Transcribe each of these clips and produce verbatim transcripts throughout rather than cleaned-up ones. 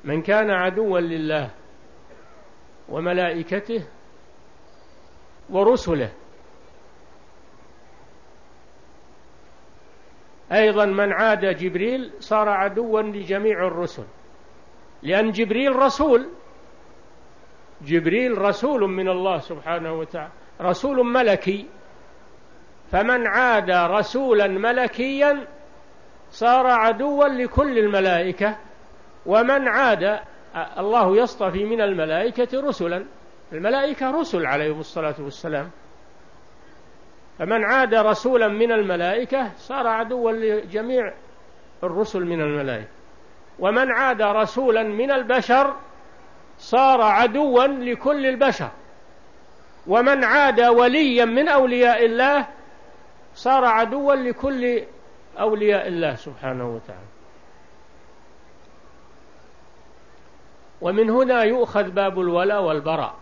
من كان عدوا لله وملائكته ورسله. أيضا من عاد جبريل صار عدوا لجميع الرسل، لأن جبريل رسول، جبريل رسول من الله سبحانه وتعالى، رسول ملكي، فمن عاد رسولا ملكيا صار عدوا لكل الملائكة. ومن عاد، الله يصطفي من الملائكة رسلا، الملائكة رسل عليهم الصلاة والسلام، فمن عاد رسولا من الملائكة صار عدوا لجميع الرسل من الملائكة. ومن عاد رسولا من البشر صار عدوا لكل البشر. ومن عاد وليا من أولياء الله صار عدوا لكل أولياء الله سبحانه وتعالى. ومن هنا يؤخذ باب الولاء والبراء،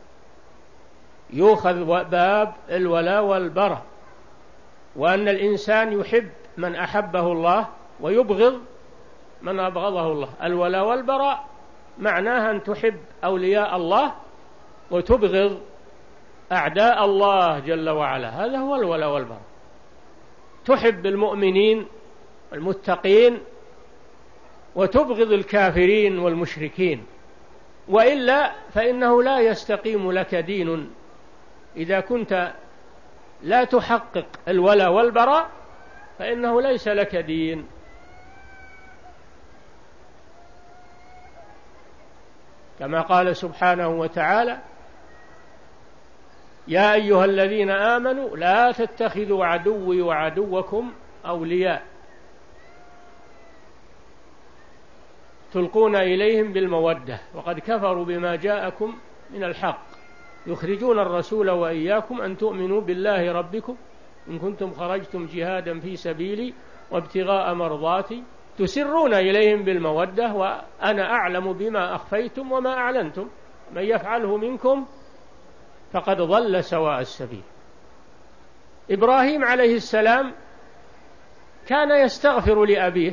يؤخذ باب الولاء والبراء، وأن الإنسان يحب من أحبه الله ويبغض من أبغضه الله. الولاء والبراء معناها أن تحب أولياء الله وتبغض أعداء الله جل وعلا، هذا هو الولاء والبراء. تحب المؤمنين المتقين وتبغض الكافرين والمشركين، وإلا فإنه لا يستقيم لك دين. إذا كنت لا تحقق الولاء والبراء فإنه ليس لك دين. كما قال سبحانه وتعالى: يا أيها الذين آمنوا لا تتخذوا عدوي وعدوكم أولياء تلقون إليهم بالمودة وقد كفروا بما جاءكم من الحق يخرجون الرسول وإياكم أن تؤمنوا بالله ربكم إن كنتم خرجتم جهادا في سبيلي وابتغاء مرضاتي تسرون إليهم بالمودة وأنا أعلم بما أخفيتم وما أعلنتم من يفعله منكم فقد ضل سواء السبيل. إبراهيم عليه السلام كان يستغفر لأبيه،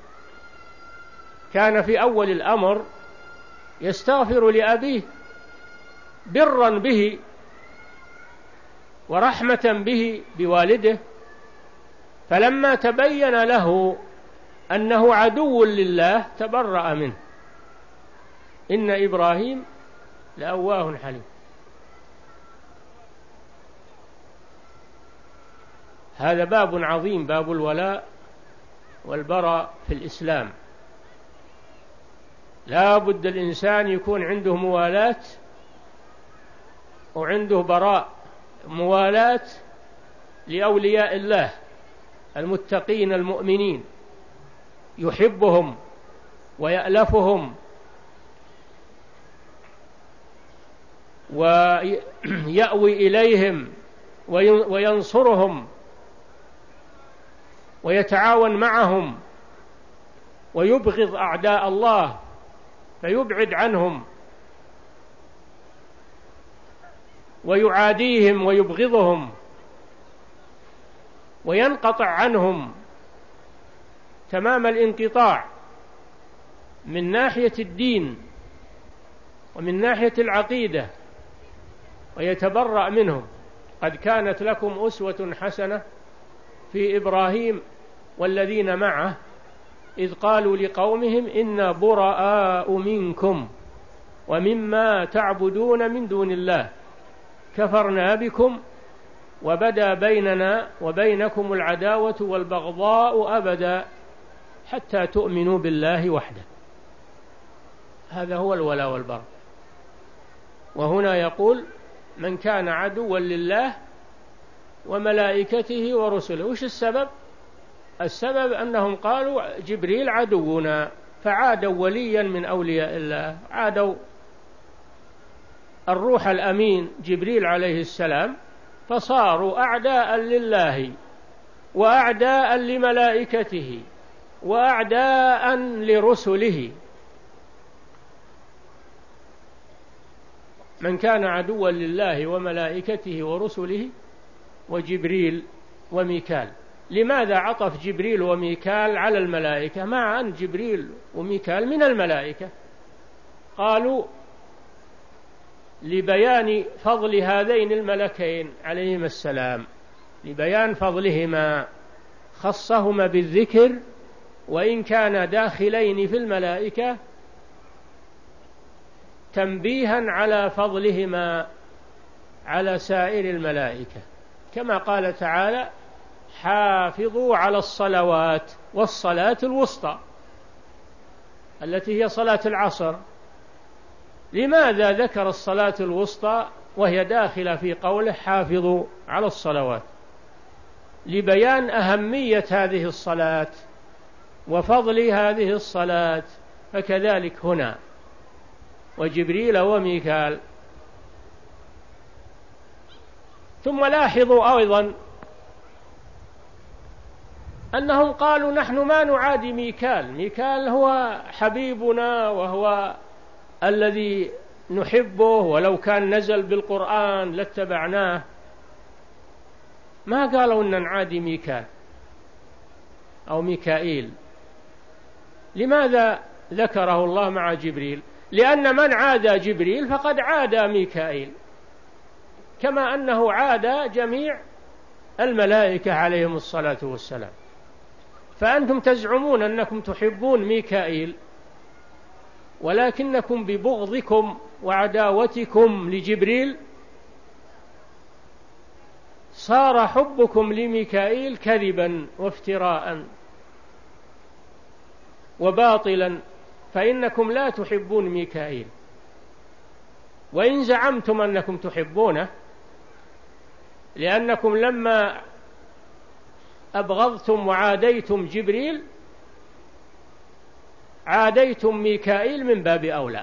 كان في أول الأمر يستغفر لأبيه برا به ورحمة به بوالده، فلما تبين له أنه عدو لله تبرأ منه. إن إبراهيم لأواه حليم. هذا باب عظيم، باب الولاء والبراء في الإسلام. لا بد الإنسان يكون عنده موالاة وعنده براء، موالاة لأولياء الله المتقين المؤمنين، يحبهم ويألفهم ويأوي إليهم وينصرهم ويتعاون معهم، ويبغض أعداء الله فيبعد عنهم ويعاديهم ويبغضهم وينقطع عنهم تمام الانقطاع من ناحية الدين ومن ناحية العقيدة ويتبرأ منهم. قد كانت لكم أسوة حسنة في إبراهيم والذين معه إذ قالوا لقومهم إنا براء منكم ومما تعبدون من دون الله كفرنا بكم وبدا بيننا وبينكم العداوة والبغضاء أبدا حتى تؤمنوا بالله وحده. هذا هو الولاء والبراء. وهنا يقول من كان عدوا لله وملائكته ورسله. وش السبب؟ السبب أنهم قالوا جبريل عدونا، فعادوا وليا من أولياء الله، عادوا الروح الأمين جبريل عليه السلام، فصاروا أعداء لله وأعداء لملائكته وأعداء لرسله. من كان عدوا لله وملائكته ورسله وجبريل وميكال. لماذا عطف جبريل وميكال على الملائكة مع أن جبريل وميكال من الملائكة؟ قالوا لبيان فضل هذين الملكين عليهما السلام، لبيان فضلهما خصهما بالذكر وإن كان داخلين في الملائكة، تنبيها على فضلهما على سائر الملائكة، كما قال تعالى: حافظوا على الصلوات والصلاة الوسطى التي هي صلاة العصر. لماذا ذكر الصلاة الوسطى وهي داخلة في قوله حافظوا على الصلوات؟ لبيان أهمية هذه الصلاة وفضل هذه الصلاة. فكذلك هنا وجبريل وميكال. ثم لاحظوا أيضا أنهم قالوا: نحن ما نعادي ميكال، ميكال هو حبيبنا وهو الذي نحبه، ولو كان نزل بالقرآن لاتبعناه. ما قالوا أن نعادي ميكال أو ميكائيل. لماذا ذكره الله مع جبريل؟ لأن من عادى جبريل فقد عادى ميكائيل، كما أنه عادى جميع الملائكة عليهم الصلاة والسلام. فأنتم تزعمون أنكم تحبون ميكائيل، ولكنكم ببغضكم وعداوتكم لجبريل صار حبكم لميكائيل كذبا وافتراء وباطلا، فإنكم لا تحبون ميكائيل. وإن زعمتم أنكم تحبونه، لأنكم لما أبغضتم وعاديتم جبريل عاديتم ميكائيل من باب أولى،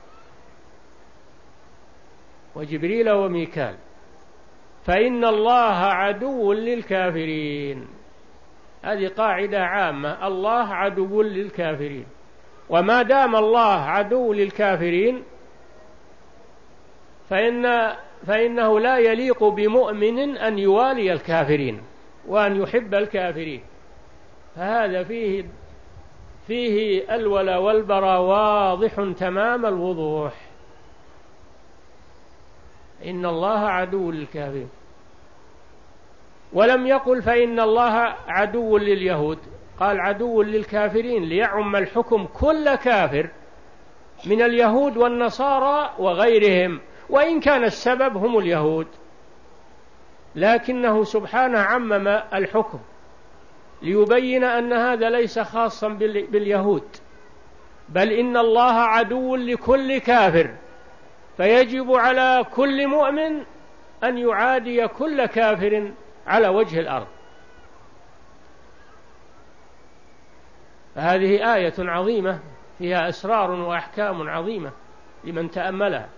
وجبريل وميكال. فإن الله عدو للكافرين، هذه قاعدة عامة، الله عدو للكافرين. وما دام الله عدو للكافرين فإن فإنه لا يليق بمؤمن أن يوالي الكافرين وأن يحب الكافرين. فهذا فيه فيه الولا والبرا واضح تمام الوضوح. إن الله عدو للكافرين. ولم يقل فإن الله عدو لليهود، قال عدو للكافرين ليعم الحكم كل كافر من اليهود والنصارى وغيرهم، وإن كان السبب هم اليهود، لكنه سبحانه عمم الحكم ليبين أن هذا ليس خاصا باليهود، بل إن الله عدو لكل كافر، فيجب على كل مؤمن أن يعادي كل كافر على وجه الأرض. فهذه آية عظيمة فيها أسرار وأحكام عظيمة لمن تأملها.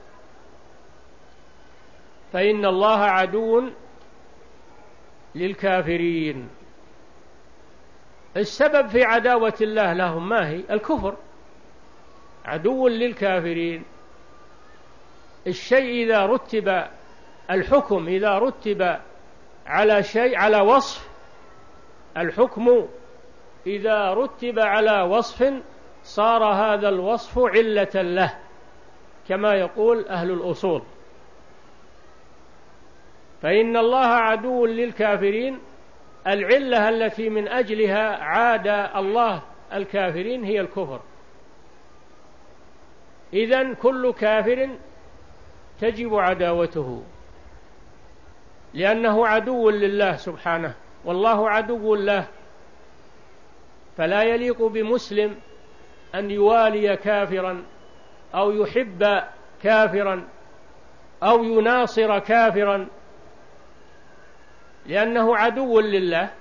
فإن الله عدو للكافرين. السبب في عداوة الله لهم ما هي؟ الكفر. عدو للكافرين. الشيء إذا رتب الحكم إذا رتب على شيء على وصف، الحكم إذا رتب على وصف صار هذا الوصف علة له، كما يقول أهل الأصول. فإن الله عدو للكافرين، العلة التي من أجلها عاد الله الكافرين هي الكفر. إذن كل كافر تجب عداوته، لأنه عدو لله سبحانه، والله عدو له. فلا يليق بمسلم أن يوالي كافرا أو يحب كافرا أو يناصر كافرا، لأنه عدو لله.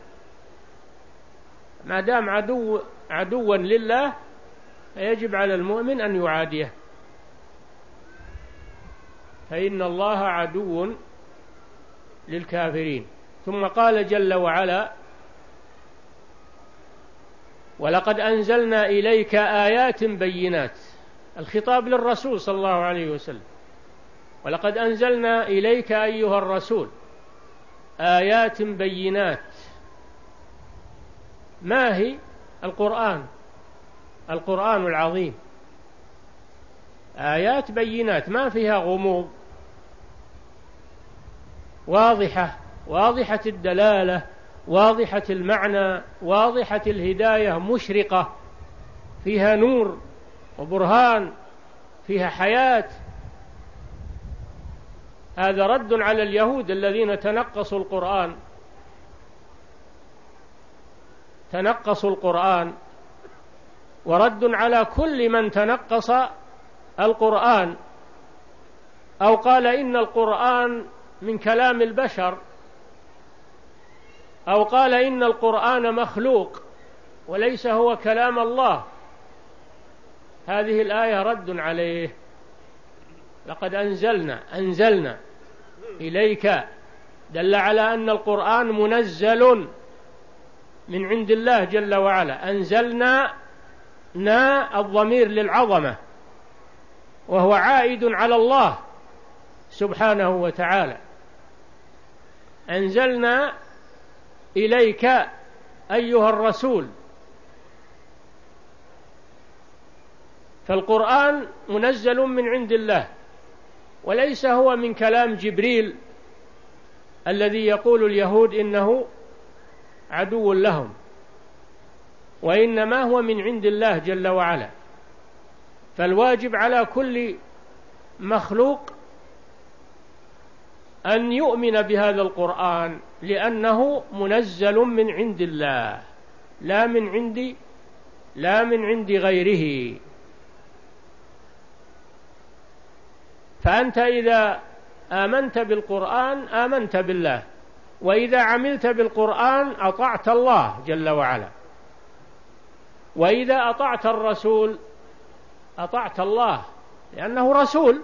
ما دام عدو عدوا لله فيجب على المؤمن أن يعاديه. فإن الله عدو للكافرين. ثم قال جل وعلا: ولقد أنزلنا إليك آيات بينات. الخطاب للرسول صلى الله عليه وسلم. ولقد أنزلنا إليك أيها الرسول آيات بينات. ما هي؟ القرآن، القرآن العظيم آيات بينات ما فيها غموض، واضحة واضحة الدلالة، واضحة المعنى، واضحة الهداية، مشرقة، فيها نور وبرهان، فيها حياة. هذا رد على اليهود الذين تنقصوا القرآن تنقصوا القرآن ورد على كل من تنقص القرآن أو قال إن القرآن من كلام البشر، أو قال إن القرآن مخلوق وليس هو كلام الله. هذه الآية رد عليه. لقد أنزلنا أنزلنا إليك دل على أن القرآن منزل من عند الله جل وعلا. أنزلنا نا الضمير للعظمة، وهو عائد على الله سبحانه وتعالى. أنزلنا إليك أيها الرسول. فالقرآن منزل من عند الله، وليس هو من كلام جبريل الذي يقول اليهود إنه عدو لهم، وإنما هو من عند الله جل وعلا. فالواجب على كل مخلوق أن يؤمن بهذا القرآن، لأنه منزل من عند الله، لا من عند لا من عند غيره. فأنت إذا آمنت بالقرآن آمنت بالله، وإذا عملت بالقرآن أطعت الله جل وعلا، وإذا أطعت الرسول أطعت الله، لأنه رسول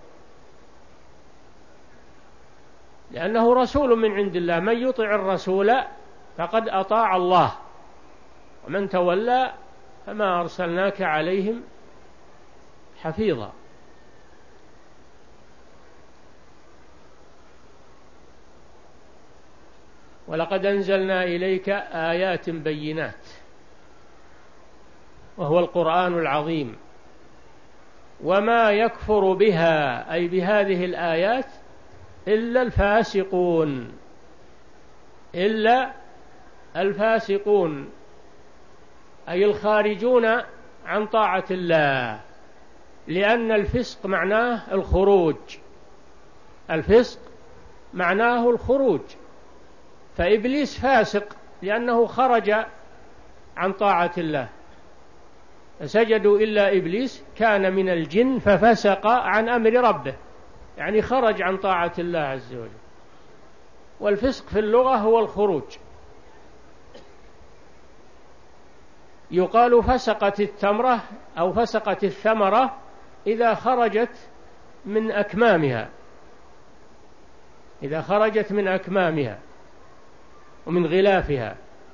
لأنه رسول من عند الله. من يطع الرسول فقد أطاع الله، ومن تولى فما أرسلناك عليهم حفيظا. ولقد أنزلنا إليك آيات بينات، وهو القرآن العظيم. وما يكفر بها أي بهذه الآيات إلا الفاسقون إلا الفاسقون أي الخارجون عن طاعة الله، لأن الفسق معناه الخروج الفسق معناه الخروج فإبليس فاسق لأنه خرج عن طاعة الله. فسجدوا إلا إبليس كان من الجن ففسق عن أمر ربه، يعني خرج عن طاعة الله عز وجل. والفسق في اللغة هو الخروج. يقال فسقت التمرة أو فسقت الثمرة إذا خرجت من أكمامها إذا خرجت من أكمامها ومن غلافها.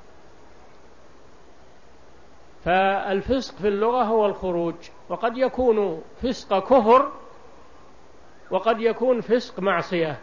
فالفسق في اللغة هو الخروج، وقد يكون فسق كفر وقد يكون فسق معصية.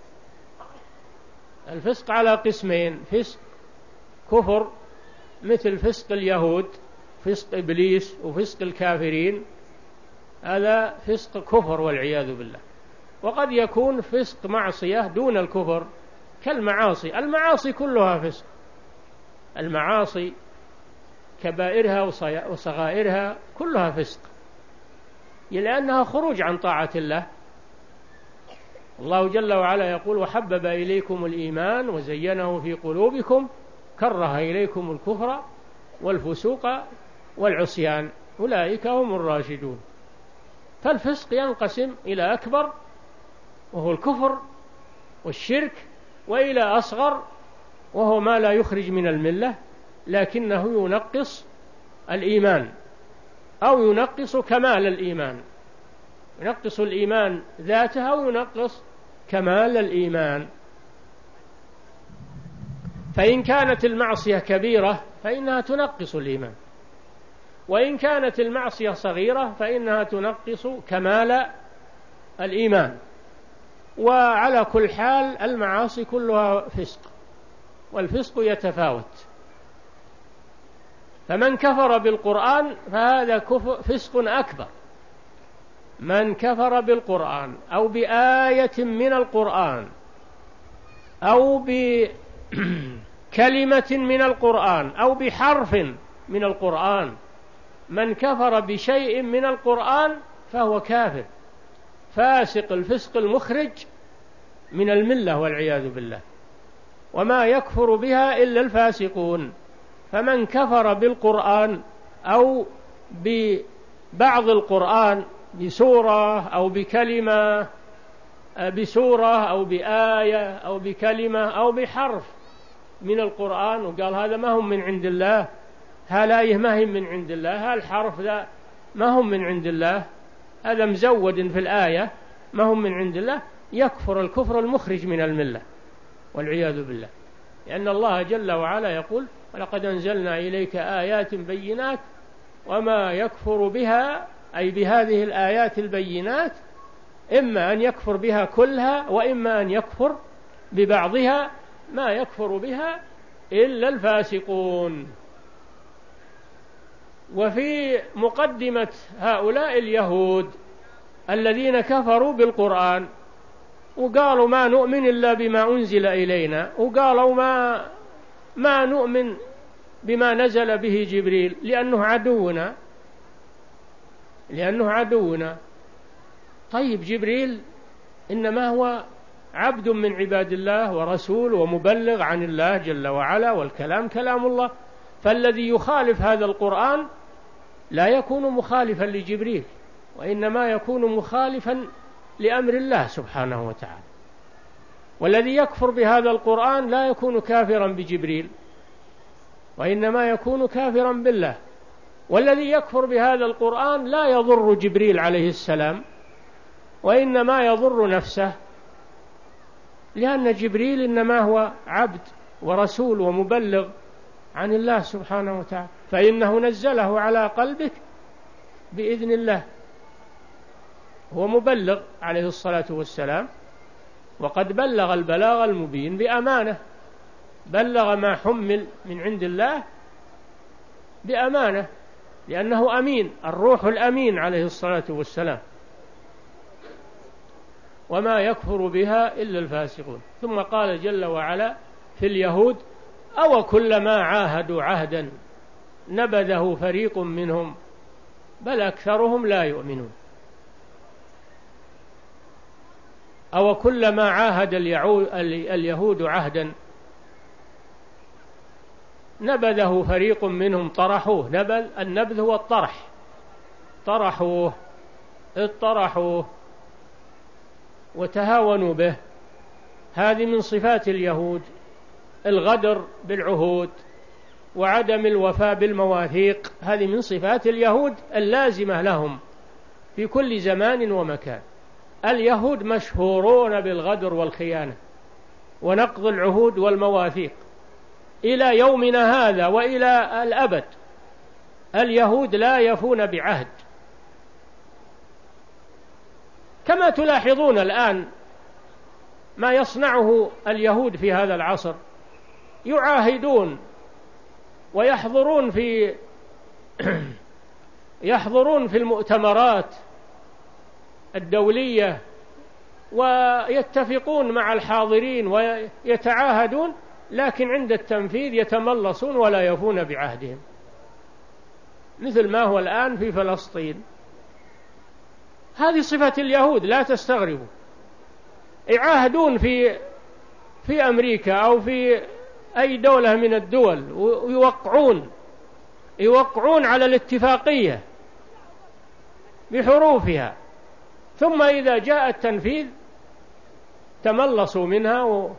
الفسق على قسمين: فسق كفر مثل فسق اليهود، فسق إبليس وفسق الكافرين، هذا فسق كفر والعياذ بالله. وقد يكون فسق معصية دون الكفر كالمعاصي. المعاصي كلها فسق، المعاصي كبائرها وصغائرها كلها فسق، لأنها خروج عن طاعة الله. الله جل وعلا يقول: وحبب إليكم الإيمان وزينه في قلوبكم كره إليكم الكفر والفسوق والعصيان أولئك هم الراشدون. فالفسق ينقسم إلى أكبر وهو الكفر والشرك، وإلى أصغر وهو ما لا يخرج من الملة لكنه ينقص الإيمان أو ينقص كمال الإيمان، ينقص الإيمان ذاته أو ينقص كمال الإيمان. فإن كانت المعصية كبيرة فإنها تنقص الإيمان، وإن كانت المعصية صغيرة فإنها تنقص كمال الإيمان. وعلى كل حال المعاصي كلها فسق، والفسق يتفاوت. فمن كفر بالقرآن فهذا كفر فسق أكبر، من كفر بالقرآن أو بآية من القرآن أو بكلمة من القرآن أو بحرف من القرآن، من كفر بشيء من القرآن فهو كافر فاسق الفسق المخرج من الملة والعياذ بالله، وما يكفر بها إلا الفاسقون. فمن كفر بالقرآن أو ببعض القرآن بسورة أو بكلمة بسورة أو بآية أو بكلمة أو بحرف من القرآن وقال هذا ما هم من عند الله، هالآية ما هي من عند الله، هالحرف ذا ما هم من عند الله، هذا مزود في الآية ما هم من عند الله، يكفر الكفر المخرج من الملة والعياذ بالله. لأن الله جل وعلا يقول ولقد أنزلنا إليك آيات بينات وما يكفر بها أي بهذه الآيات البينات إما أن يكفر بها كلها وإما أن يكفر ببعضها، ما يكفر بها إلا الفاسقون. وفي مقدمة هؤلاء اليهود الذين كفروا بالقرآن وقالوا ما نؤمن إلا بما أنزل إلينا، وقالوا ما ما نؤمن بما نزل به جبريل لأنه عدونا لأنه عدونا طيب جبريل إنما هو عبد من عباد الله ورسول ومبلغ عن الله جل وعلا، والكلام كلام الله، فالذي يخالف هذا القرآن لا يكون مخالفا لجبريل وإنما يكون مخالفا لأمر الله سبحانه وتعالى. والذي يكفر بهذا القرآن لا يكون كافرا بجبريل وإنما يكون كافرا بالله. والذي يكفر بهذا القرآن لا يضر جبريل عليه السلام وإنما يضر نفسه، لأن جبريل إنما هو عبد ورسول ومبلغ عن الله سبحانه وتعالى، فإنه نزله على قلبك بإذن الله، هو مبلغ عليه الصلاة والسلام، وقد بلغ البلاغ المبين بأمانة، بلغ ما حمل من عند الله بأمانة لأنه أمين، الروح الأمين عليه الصلاة والسلام، وما يكفر بها إلا الفاسقون. ثم قال جل وعلا في اليهود أو كلما عاهدوا عهدا نبذه فريق منهم بل أكثرهم لا يؤمنون. أو كلما عاهد اليهود عهدا نبذه فريق منهم طرحوه، نبذ النبذ هو الطرح، طرحوه اطرحوه وتهاونوا به. هذه من صفات اليهود، الغدر بالعهود وعدم الوفاء بالمواثيق، هذه من صفات اليهود اللازمة لهم في كل زمان ومكان. اليهود مشهورون بالغدر والخيانة ونقض العهود والمواثيق إلى يومنا هذا وإلى الأبد. اليهود لا يفون بعهد، كما تلاحظون الآن ما يصنعه اليهود في هذا العصر، يعاهدون ويحضرون في يحضرون في المؤتمرات الدولية ويتفقون مع الحاضرين ويتعاهدون، لكن عند التنفيذ يتملصون ولا يفون بعهدهم، مثل ما هو الآن في فلسطين. هذه صفة اليهود لا تستغربوا، يعاهدون في في أمريكا أو في أي دولة من الدول ويوقعون يوقعون على الاتفاقية بحروفها، ثم إذا جاء التنفيذ تملصوا منها و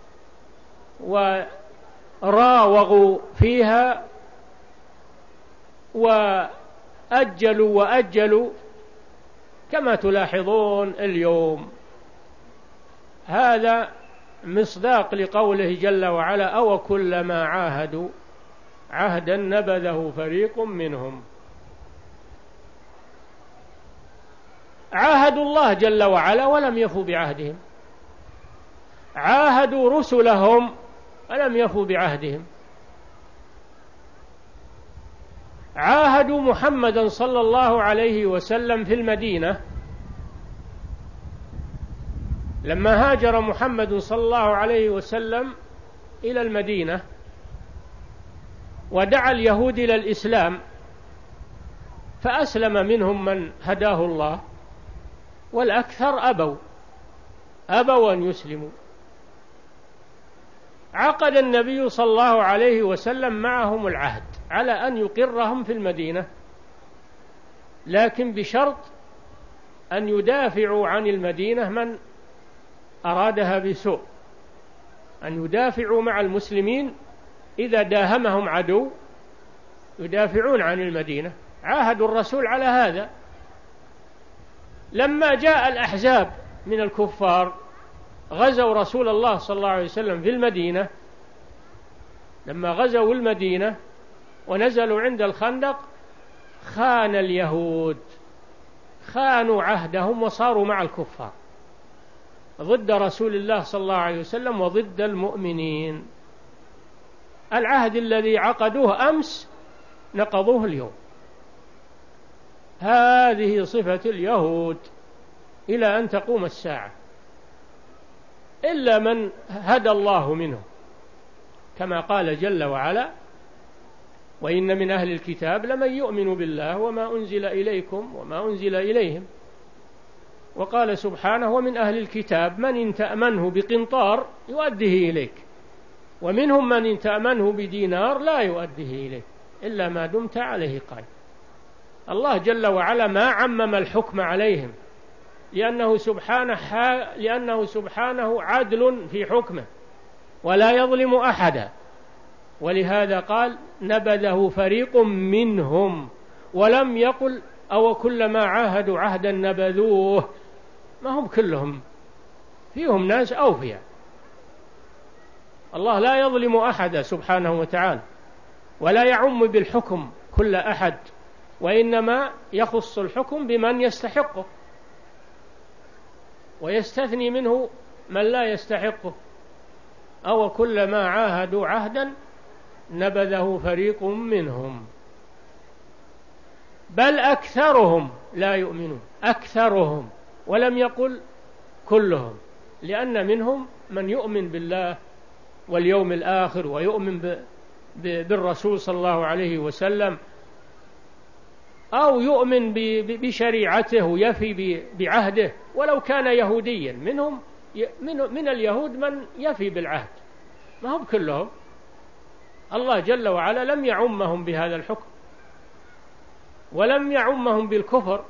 وراوغوا فيها وأجلوا وأجلوا كما تلاحظون اليوم. هذا مصداق لقوله جل وعلا أو كلما عاهدوا عهدا نبذه فريق منهم. عاهدوا الله جل وعلا ولم يفوا بعهدهم، عاهدوا رسلهم ولم يفوا بعهدهم، عاهدوا محمدا صلى الله عليه وسلم في المدينة لما هاجر محمد صلى الله عليه وسلم إلى المدينة ودعا اليهود إلى الإسلام، فأسلم منهم من هداه الله، والأكثر أبوا أبوا أن يسلموا. عقد النبي صلى الله عليه وسلم معهم العهد على أن يقرهم في المدينة، لكن بشرط أن يدافعوا عن المدينة من أرادها بسوء، أن يدافعوا مع المسلمين إذا داهمهم عدو يدافعون عن المدينة. عاهدوا الرسول على هذا. لما جاء الأحزاب من الكفار غزوا رسول الله صلى الله عليه وسلم في المدينة، لما غزوا المدينة ونزلوا عند الخندق خان اليهود، خانوا عهدهم وصاروا مع الكفار ضد رسول الله صلى الله عليه وسلم وضد المؤمنين. العهد الذي عقدوه أمس نقضوه اليوم. هذه صفة اليهود إلى أن تقوم الساعة، إلا من هدى الله منهم، كما قال جل وعلا: وإن من أهل الكتاب لمن يؤمن بالله وما أنزل إليكم وما أنزل إليهم. وقال سبحانه: ومن أهل الكتاب من إن تأمنه بقنطار يؤديه إليك، ومنهم من إن تأمنه بدينار لا يؤديه إليك إلا ما دمت عليه قائم. الله جل وعلا ما عمم الحكم عليهم، لأنه سبحانه, لأنه سبحانه عدل في حكمه ولا يظلم أحدا، ولهذا قال: نبذه فريق منهم، ولم يقل أو كلما عاهدوا عهدا نبذوه. ما هم كلهم، فيهم ناس أوفياء. الله لا يظلم أحدا سبحانه وتعالى، ولا يعم بالحكم كل أحد، وإنما يخص الحكم بمن يستحقه ويستثني منه من لا يستحقه. أو كلما عاهدوا عهدا نبذه فريق منهم بل أكثرهم لا يؤمنون. أكثرهم، ولم يقل كلهم، لأن منهم من يؤمن بالله واليوم الآخر ويؤمن بالرسول صلى الله عليه وسلم، أو يؤمن بشريعته ويفي بعهده ولو كان يهوديا. منهم من اليهود من يفي بالعهد، ما هم كلهم. الله جل وعلا لم يعمهم بهذا الحكم، ولم يعمهم بالكفر،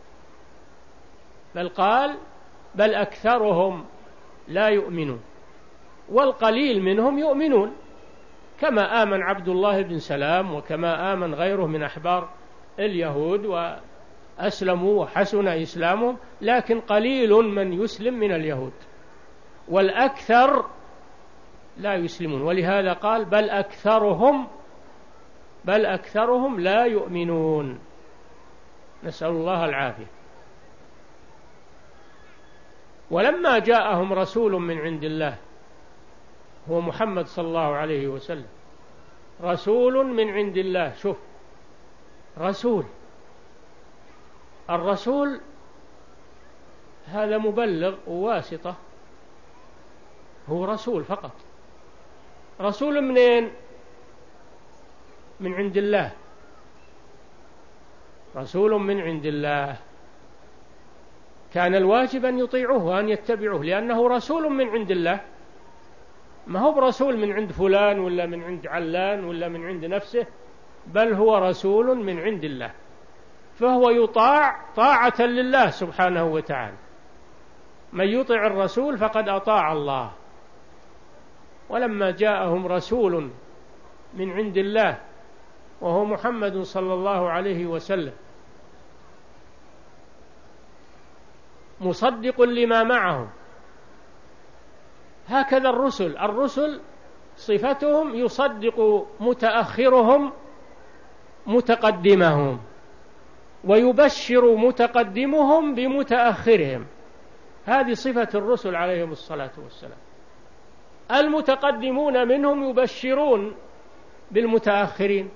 بل قال: بل أكثرهم لا يؤمنون، والقليل منهم يؤمنون، كما آمن عبد الله بن سلام وكما آمن غيره من أحبار اليهود وأسلموا وحسن إسلامهم، لكن قليل من يسلم من اليهود، والأكثر لا يسلمون. ولهذا قال: بل أكثرهم بل أكثرهم لا يؤمنون. نسأل الله العافية. ولما جاءهم رسول من عند الله هو محمد صلى الله عليه وسلم، رسول من عند الله. شوف، رسول، الرسول هذا مبلغ وواسطة، هو رسول فقط. رسول منين؟ من عند الله، رسول من عند الله. كان الواجب أن يطيعوه وأن يتبعوه، لأنه رسول من عند الله، ما هو برسول من عند فلان ولا من عند علان ولا من عند نفسه، بل هو رسول من عند الله، فهو يطاع طاعة لله سبحانه وتعالى. من يطع الرسول فقد أطاع الله. ولما جاءهم رسول من عند الله وهو محمد صلى الله عليه وسلم مصدق لما معهم، هكذا الرسل الرسل صفتهم يصدق متأخرهم متقدمهم، ويبشر متقدمهم بمتأخرهم. هذه صفة الرسل عليهم الصلاة والسلام. المتقدمون منهم يبشرون بالمتأخرين،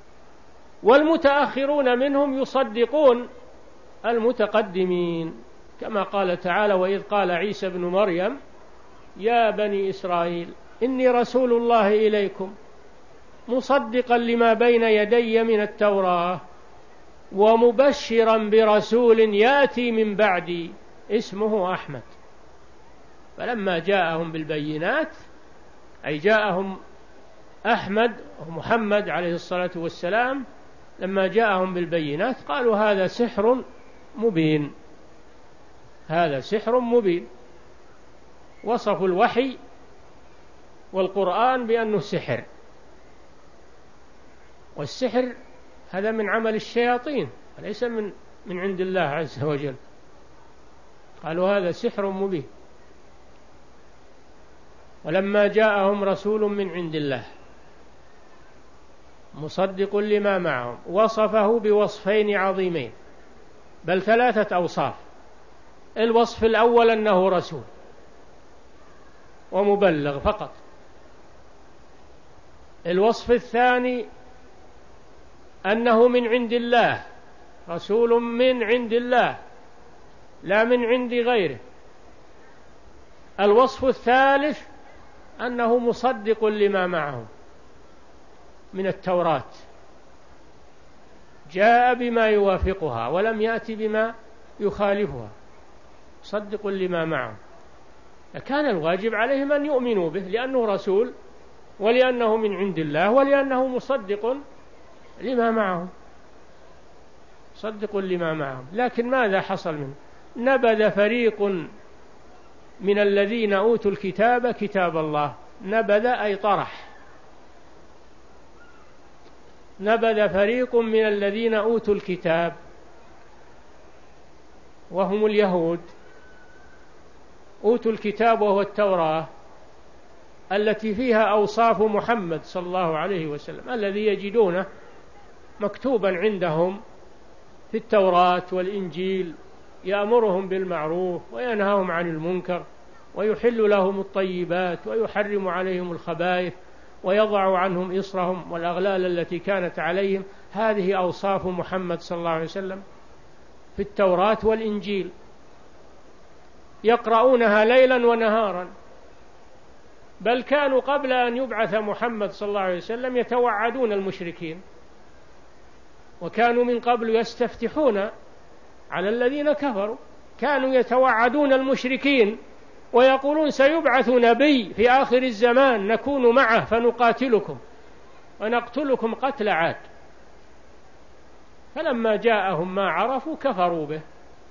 والمتأخرون منهم يصدقون المتقدمين. كما قال تعالى: وإذ قال عيسى ابن مريم يا بني إسرائيل إني رسول الله إليكم مصدقا لما بين يدي من التوراة ومبشرا برسول يأتي من بعدي اسمه أحمد. فلما جاءهم بالبينات، أي جاءهم أحمد محمد عليه الصلاة والسلام، لما جاءهم بالبينات قالوا هذا سحر مبين، هذا سحر مبين. وصفوا الوحي والقرآن بأنه سحر، والسحر هذا من عمل الشياطين وليس من من عند الله عز وجل. قالوا هذا سحر مبين. ولما جاءهم رسول من عند الله مصدق لما معهم وصفه بوصفين عظيمين، بل ثلاثة أوصاف. الوصف الأول أنه رسول ومبلغ فقط. الوصف الثاني أنه من عند الله، رسول من عند الله لا من عند غيره. الوصف الثالث أنه مصدق لما معهم من التوراة، جاء بما يوافقها ولم يأتي بما يخالفها، مصدق لما معهم. كان الواجب عليهم أن يؤمنوا به لأنه رسول ولأنه من عند الله ولأنه مصدق لما معهم، مصدق لما معهم. لكن ماذا حصل منه؟ نبذ فريق من الذين أوتوا الكتاب كتاب الله. نبذ أي طرح. نبذ فريق من الذين أوتوا الكتاب وهم اليهود، أوتوا الكتاب وهو التوراة التي فيها أوصاف محمد صلى الله عليه وسلم، الذي يجدونه مكتوبا عندهم في التوراة والإنجيل، يأمرهم بالمعروف وينهاهم عن المنكر ويحل لهم الطيبات ويحرم عليهم الخبائث ويضع عنهم إصرهم والأغلال التي كانت عليهم. هذه أوصاف محمد صلى الله عليه وسلم في التوراة والإنجيل، يقرؤونها ليلا ونهارا. بل كانوا قبل أن يبعث محمد صلى الله عليه وسلم يتوعدون المشركين، وكانوا من قبل يستفتحون على الذين كفروا، كانوا يتوعدون المشركين ويقولون سيبعث نبي في آخر الزمان نكون معه فنقاتلكم ونقتلكم قتل عاد. فلما جاءهم ما عرفوا كفروا به.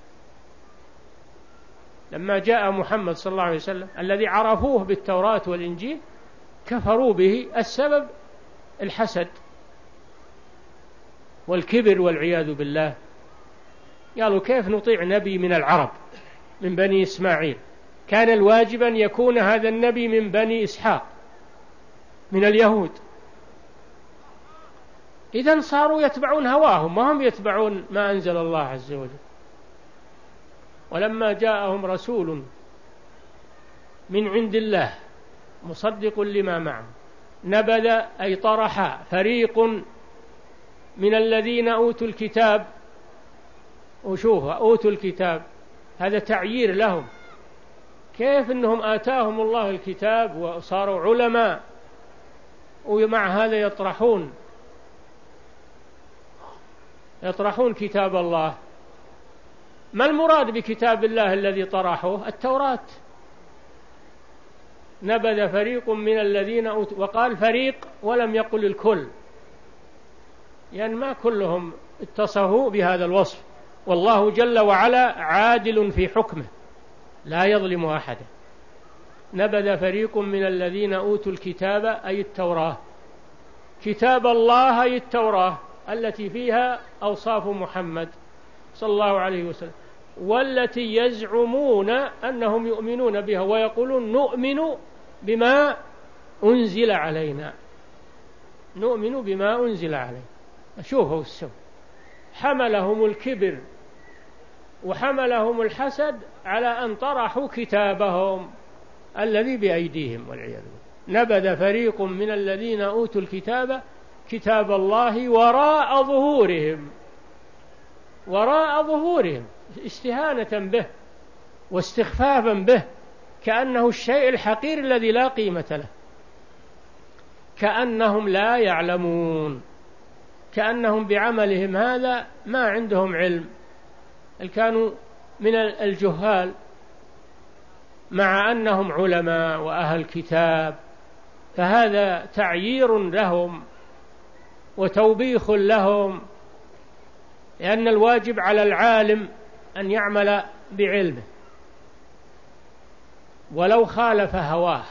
لما جاء محمد صلى الله عليه وسلم الذي عرفوه بالتوراة والإنجيل كفروا به. السبب الحسد والكبر والعياذ بالله. قالوا كيف نطيع نبي من العرب من بني إسماعيل؟ كان الواجب أن يكون هذا النبي من بني إسحاق من اليهود. إذن صاروا يتبعون هواهم وهم يتبعون ما أنزل الله عز وجل. ولما جاءهم رسول من عند الله مصدق لما معهم نبذ أي طرح فريق من الذين أوتوا الكتاب. وشوف أوتوا الكتاب هذا تعيير لهم، كيف أنهم آتاهم الله الكتاب وصاروا علماء ومع هذا يطرحون يطرحون كتاب الله. ما المراد بكتاب الله الذي طرحوه؟ التوراة. نبذ فريق من الذين أوتوا، وقال فريق ولم يقل الكل، يعني ما كلهم اتصفوا بهذا الوصف، والله جل وعلا عادل في حكمه لا يظلم أحدا. نبذ فريق من الذين أوتوا الكتاب أي التوراة، كتاب الله أي التوراة التي فيها أوصاف محمد صلى الله عليه وسلم، والتي يزعمون أنهم يؤمنون بها ويقولون نؤمن بما أنزل علينا، نؤمن بما أنزل علينا. شوفوا السوء، حملهم الكبر وحملهم الحسد على أن طرحوا كتابهم الذي بأيديهم والعياذ بالله. نبذ فريق من الذين أوتوا الكتاب كتاب الله وراء ظهورهم، وراء ظهورهم استهانة به واستخفافا به، كأنه الشيء الحقير الذي لا قيمة له، كأنهم لا يعلمون، كأنهم بعملهم هذا ما عندهم علم. كانوا من الجهال مع أنهم علماء وأهل كتاب، فهذا تعيير لهم وتوبيخ لهم، لأن الواجب على العالم أن يعمل بعلمه ولو خالف هواه.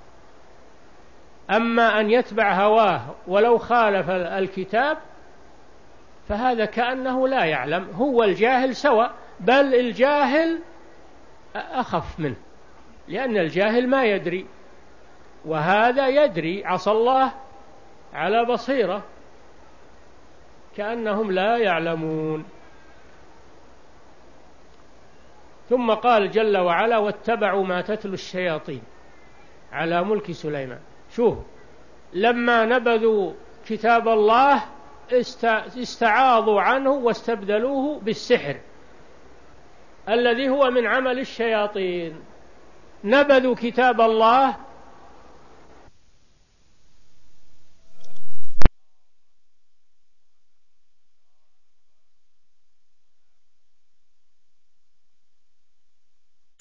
أما أن يتبع هواه ولو خالف الكتاب فهذا كأنه لا يعلم، هو الجاهل سواء، بل الجاهل أخف منه، لأن الجاهل ما يدري وهذا يدري، عصى الله على بصيرة، كأنهم لا يعلمون. ثم قال جل وعلا: واتبعوا ما تتلو الشياطين على ملك سليمان. شوف، لما نبذوا كتاب الله استعاضوا عنه واستبدلوه بالسحر الذي هو من عمل الشياطين. نبذوا كتاب الله